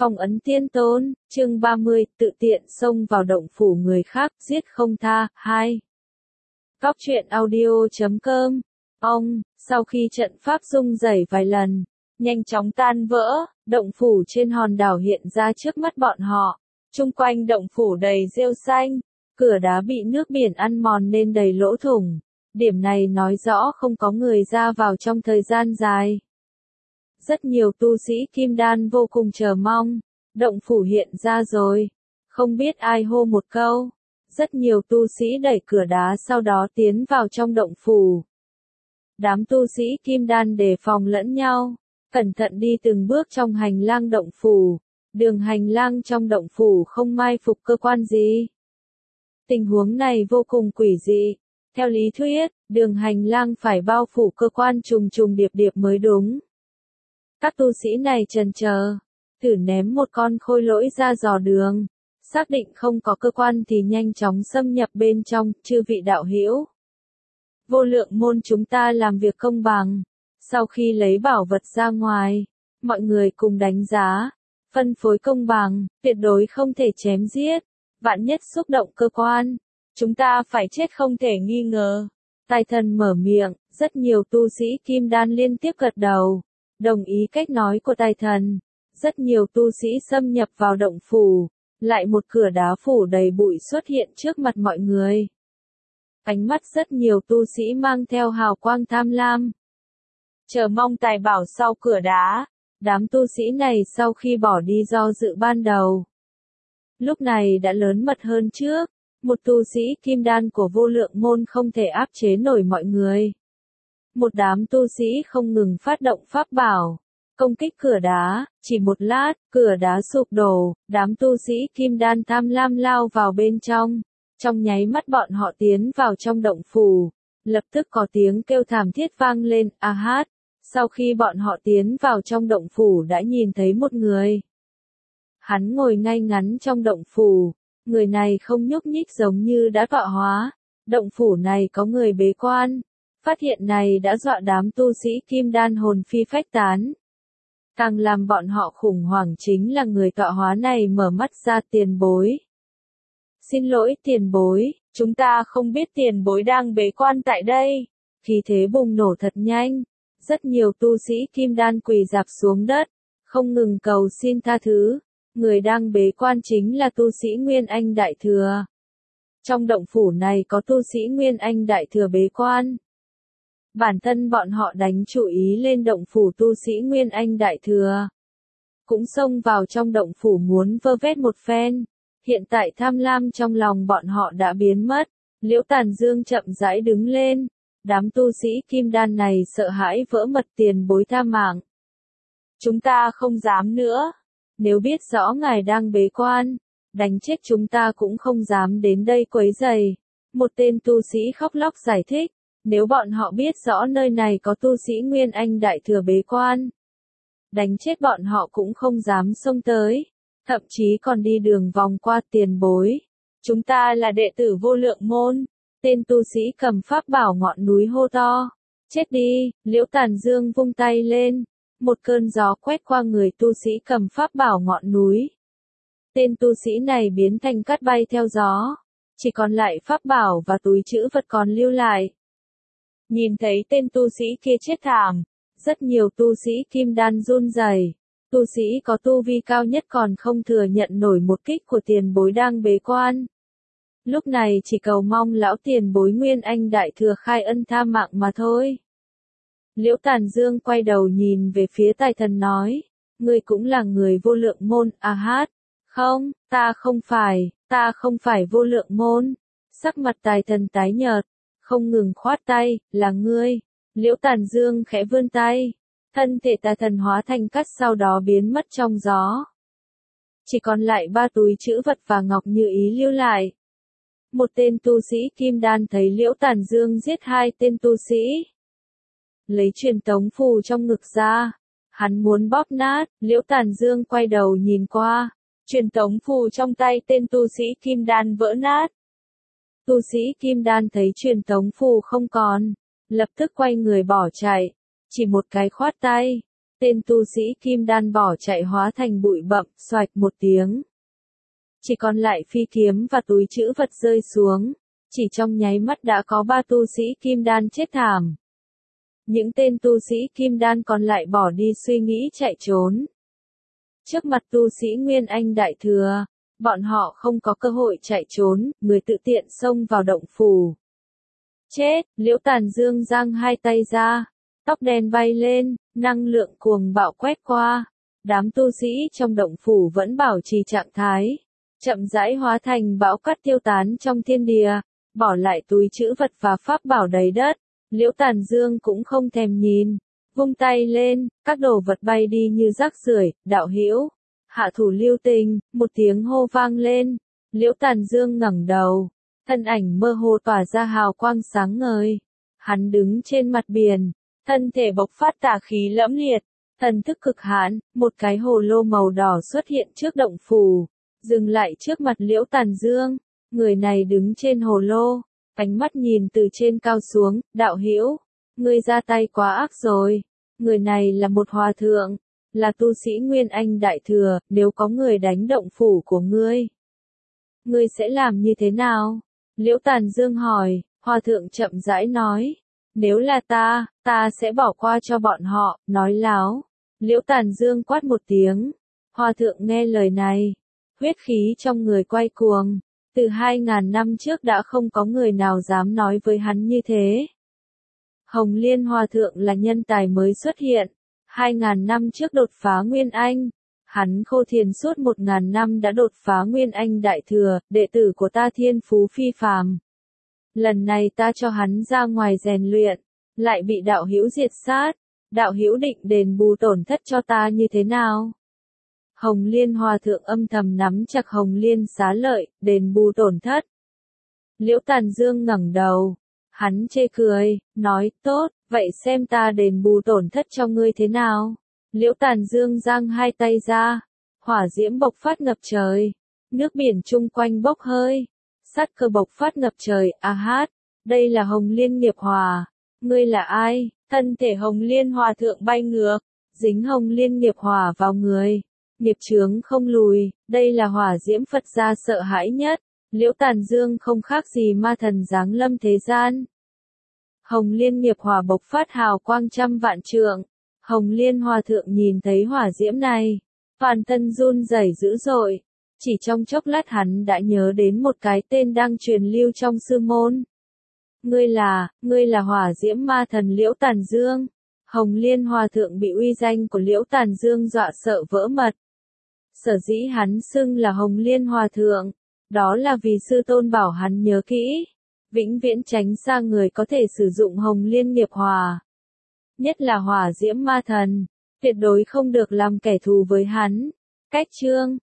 Phong ấn tiên tôn, chương 30, tự tiện xông vào động phủ người khác, giết không tha, 2. Góc truyện audio.com. Sau khi trận pháp rung rẩy vài lần, nhanh chóng tan vỡ, động phủ trên hòn đảo hiện ra trước mắt bọn họ. Chung quanh động phủ đầy rêu xanh, cửa đá bị nước biển ăn mòn nên đầy lỗ thủng. Điểm này nói rõ không có người ra vào trong thời gian dài. Rất nhiều tu sĩ kim đan vô cùng chờ mong, động phủ hiện ra rồi. Không biết ai hô một câu. Rất nhiều tu sĩ đẩy cửa đá sau đó tiến vào trong động phủ. Đám tu sĩ kim đan đề phòng lẫn nhau, cẩn thận đi từng bước trong hành lang động phủ. Đường hành lang trong động phủ không mai phục cơ quan gì. Tình huống này vô cùng quỷ dị. Theo lý thuyết, đường hành lang phải bao phủ cơ quan trùng trùng điệp điệp mới đúng. Các tu sĩ này chần chờ, thử ném một con khôi lỗi ra dò đường, xác định không có cơ quan thì nhanh chóng xâm nhập bên trong. Chư vị đạo hữu, vô lượng môn chúng ta làm việc công bằng. Sau khi lấy bảo vật ra ngoài, mọi người cùng đánh giá, phân phối công bằng, tuyệt đối không thể chém giết. Vạn nhất xúc động cơ quan, chúng ta phải chết không thể nghi ngờ. Tài thần mở miệng, rất nhiều tu sĩ kim đan liên tiếp gật đầu, đồng ý cách nói của tài thần. Rất nhiều tu sĩ xâm nhập vào động phủ, lại một cửa đá phủ đầy bụi xuất hiện trước mặt mọi người. Ánh mắt rất nhiều tu sĩ mang theo hào quang tham lam, chờ mong tài bảo sau cửa đá. Đám tu sĩ này sau khi bỏ đi do dự ban đầu, lúc này đã lớn mật hơn trước. Một tu sĩ kim đan của vô lượng môn không thể áp chế nổi mọi người. Một đám tu sĩ không ngừng phát động pháp bảo, công kích cửa đá. Chỉ một lát, cửa đá sụp đổ, đám tu sĩ kim đan tham lam lao vào bên trong. Trong nháy mắt bọn họ tiến vào trong động phủ, lập tức có tiếng kêu thảm thiết vang lên, a hát. Sau khi bọn họ tiến vào trong động phủ đã nhìn thấy một người. Hắn ngồi ngay ngắn trong động phủ, người này không nhúc nhích giống như đã tọa hóa. Động phủ này có người bế quan. Phát hiện này đã dọa đám tu sĩ kim đan hồn phi phách tán. Càng làm bọn họ khủng hoảng chính là người tọa hóa này mở mắt ra. Tiền bối, xin lỗi tiền bối, chúng ta không biết tiền bối đang bế quan tại đây. Khí thế bùng nổ thật nhanh. Rất nhiều tu sĩ kim đan quỳ rạp xuống đất, không ngừng cầu xin tha thứ. Người đang bế quan chính là tu sĩ Nguyên Anh Đại Thừa. Trong động phủ này có tu sĩ Nguyên Anh Đại Thừa bế quan. Bản thân bọn họ đánh chủ ý lên động phủ tu sĩ Nguyên Anh Đại Thừa, cũng xông vào trong động phủ muốn vơ vét một phen. Hiện tại tham lam trong lòng bọn họ đã biến mất. Liễu Tàn Dương chậm rãi đứng lên. Đám tu sĩ kim đan này sợ hãi vỡ mật, tiền bối tha mạng. Chúng ta không dám nữa. Nếu biết rõ ngài đang bế quan, đánh chết chúng ta cũng không dám đến đây quấy rầy. Một tên tu sĩ khóc lóc giải thích. Nếu bọn họ biết rõ nơi này có tu sĩ Nguyên Anh Đại Thừa bế quan, đánh chết bọn họ cũng không dám xông tới. Thậm chí còn đi đường vòng qua. Tiền bối, chúng ta là đệ tử vô lượng môn. Tên tu sĩ cầm pháp bảo ngọn núi hô to. Chết đi. Liễu Tàn Dương vung tay lên. Một cơn gió quét qua người tu sĩ cầm pháp bảo ngọn núi. Tên tu sĩ này biến thành cát bay theo gió. Chỉ còn lại pháp bảo và túi trữ vật còn lưu lại. Nhìn thấy tên tu sĩ kia chết thảm, rất nhiều tu sĩ kim đan run rẩy. Tu sĩ có tu vi cao nhất còn không thừa nhận nổi một kích của tiền bối đang bế quan. Lúc này chỉ cầu mong lão tiền bối Nguyên Anh Đại Thừa khai ân tha mạng mà thôi. Liễu Tàn Dương quay đầu nhìn về phía tài thần nói, ngươi cũng là người vô lượng môn, a hát. Không, ta không phải vô lượng môn. Sắc mặt tài thần tái nhợt, không ngừng khoát tay, là ngươi. Liễu Tàn Dương khẽ vươn tay, thân thể tài thần hóa thành cát sau đó biến mất trong gió. Chỉ còn lại 3 túi trữ vật và ngọc như ý lưu lại. Một tên tu sĩ kim đan thấy Liễu Tàn Dương giết 2 tên tu sĩ, lấy truyền tống phù trong ngực ra, hắn muốn bóp nát. Liễu Tàn Dương quay đầu nhìn qua, truyền tống phù trong tay tên tu sĩ kim đan vỡ nát. Tu sĩ kim đan thấy truyền tống phù không còn, lập tức quay người bỏ chạy, chỉ một cái khoát tay, tên tu sĩ kim đan bỏ chạy hóa thành bụi bậm, xoạch một tiếng. Chỉ còn lại phi kiếm và túi trữ vật rơi xuống. Chỉ trong nháy mắt đã có 3 tu sĩ kim đan chết thảm. Những tên tu sĩ kim đan còn lại bỏ đi suy nghĩ chạy trốn. Trước mặt tu sĩ Nguyên Anh Đại Thừa, bọn họ không có cơ hội chạy trốn, người tự tiện xông vào động phủ. Chết, Liễu Tàn Dương giang hai tay ra, tóc đen bay lên, năng lượng cuồng bạo quét qua. Đám tu sĩ trong động phủ vẫn bảo trì trạng thái, chậm rãi hóa thành bão cát tiêu tán trong thiên địa, bỏ lại túi trữ vật và pháp bảo đầy đất. Liễu Tàn Dương cũng không thèm nhìn, vung tay lên, các đồ vật bay đi như rác rưởi. Đạo hữu, hạ thủ lưu tình, một tiếng hô vang lên. Liễu Tàn Dương ngẩng đầu, thân ảnh mơ hồ tỏa ra hào quang sáng ngời. Hắn đứng trên mặt biển, thân thể bộc phát tà khí lẫm liệt, thần thức cực hãn, một cái hồ lô màu đỏ xuất hiện trước động phủ, dừng lại trước mặt Liễu Tàn Dương. Người này đứng trên hồ lô, ánh mắt nhìn từ trên cao xuống. Đạo hữu, ngươi ra tay quá ác rồi. Người này là một hòa thượng, là tu sĩ Nguyên Anh Đại Thừa. Nếu có người đánh động phủ của ngươi sẽ làm như thế nào? Liễu Tàn Dương hỏi. Hòa thượng chậm rãi nói, nếu là ta sẽ bỏ qua cho bọn họ. Nói láo. Liễu Tàn Dương quát một tiếng. Hòa thượng nghe lời này, huyết khí trong người quay cuồng. Từ 2000 năm trước đã không có người nào dám nói với hắn như thế. Hồng Liên Hòa Thượng là nhân tài mới xuất hiện. 2000 năm trước đột phá Nguyên Anh. Hắn khô thiền suốt 1000 năm đã đột phá Nguyên Anh Đại Thừa, đệ tử của ta thiên phú phi phàm. Lần này ta cho hắn ra ngoài rèn luyện, lại bị đạo hữu diệt sát. Đạo hữu định đền bù tổn thất cho ta như thế nào? Hồng Liên Hòa Thượng âm thầm nắm chặt Hồng Liên xá lợi, đền bù tổn thất. Liễu Tàn Dương ngẩng đầu, hắn chê cười, nói, tốt, vậy xem ta đền bù tổn thất cho ngươi thế nào? Liễu Tàn Dương giang hai tay ra, hỏa diễm bộc phát ngập trời, nước biển chung quanh bốc hơi, sát cơ bộc phát ngập trời. A hát, đây là Hồng Liên nghiệp hỏa. Ngươi là ai? Thân thể Hồng Liên Hòa Thượng bay ngược, dính Hồng Liên nghiệp hỏa vào người. Nghiệp chướng không lùi, đây là hỏa diễm Phật gia sợ hãi nhất. Liễu Tàn Dương không khác gì ma thần giáng lâm thế gian. Hồng Liên nghiệp hỏa bộc phát hào quang trăm vạn trượng. Hồng Liên Hòa Thượng nhìn thấy hỏa diễm này, toàn thân run rẩy dữ dội. Chỉ trong chốc lát hắn đã nhớ đến một cái tên đang truyền lưu trong sư môn. Ngươi là hỏa diễm ma thần Liễu Tàn Dương. Hồng Liên Hòa Thượng bị uy danh của Liễu Tàn Dương dọa sợ vỡ mật. Sở dĩ hắn xưng là Hồng Liên Hòa Thượng, đó là vì sư tôn bảo hắn nhớ kỹ, vĩnh viễn tránh xa người có thể sử dụng Hồng Liên nghiệp hỏa. Nhất là hỏa diễm ma thần, tuyệt đối không được làm kẻ thù với hắn. Cách chương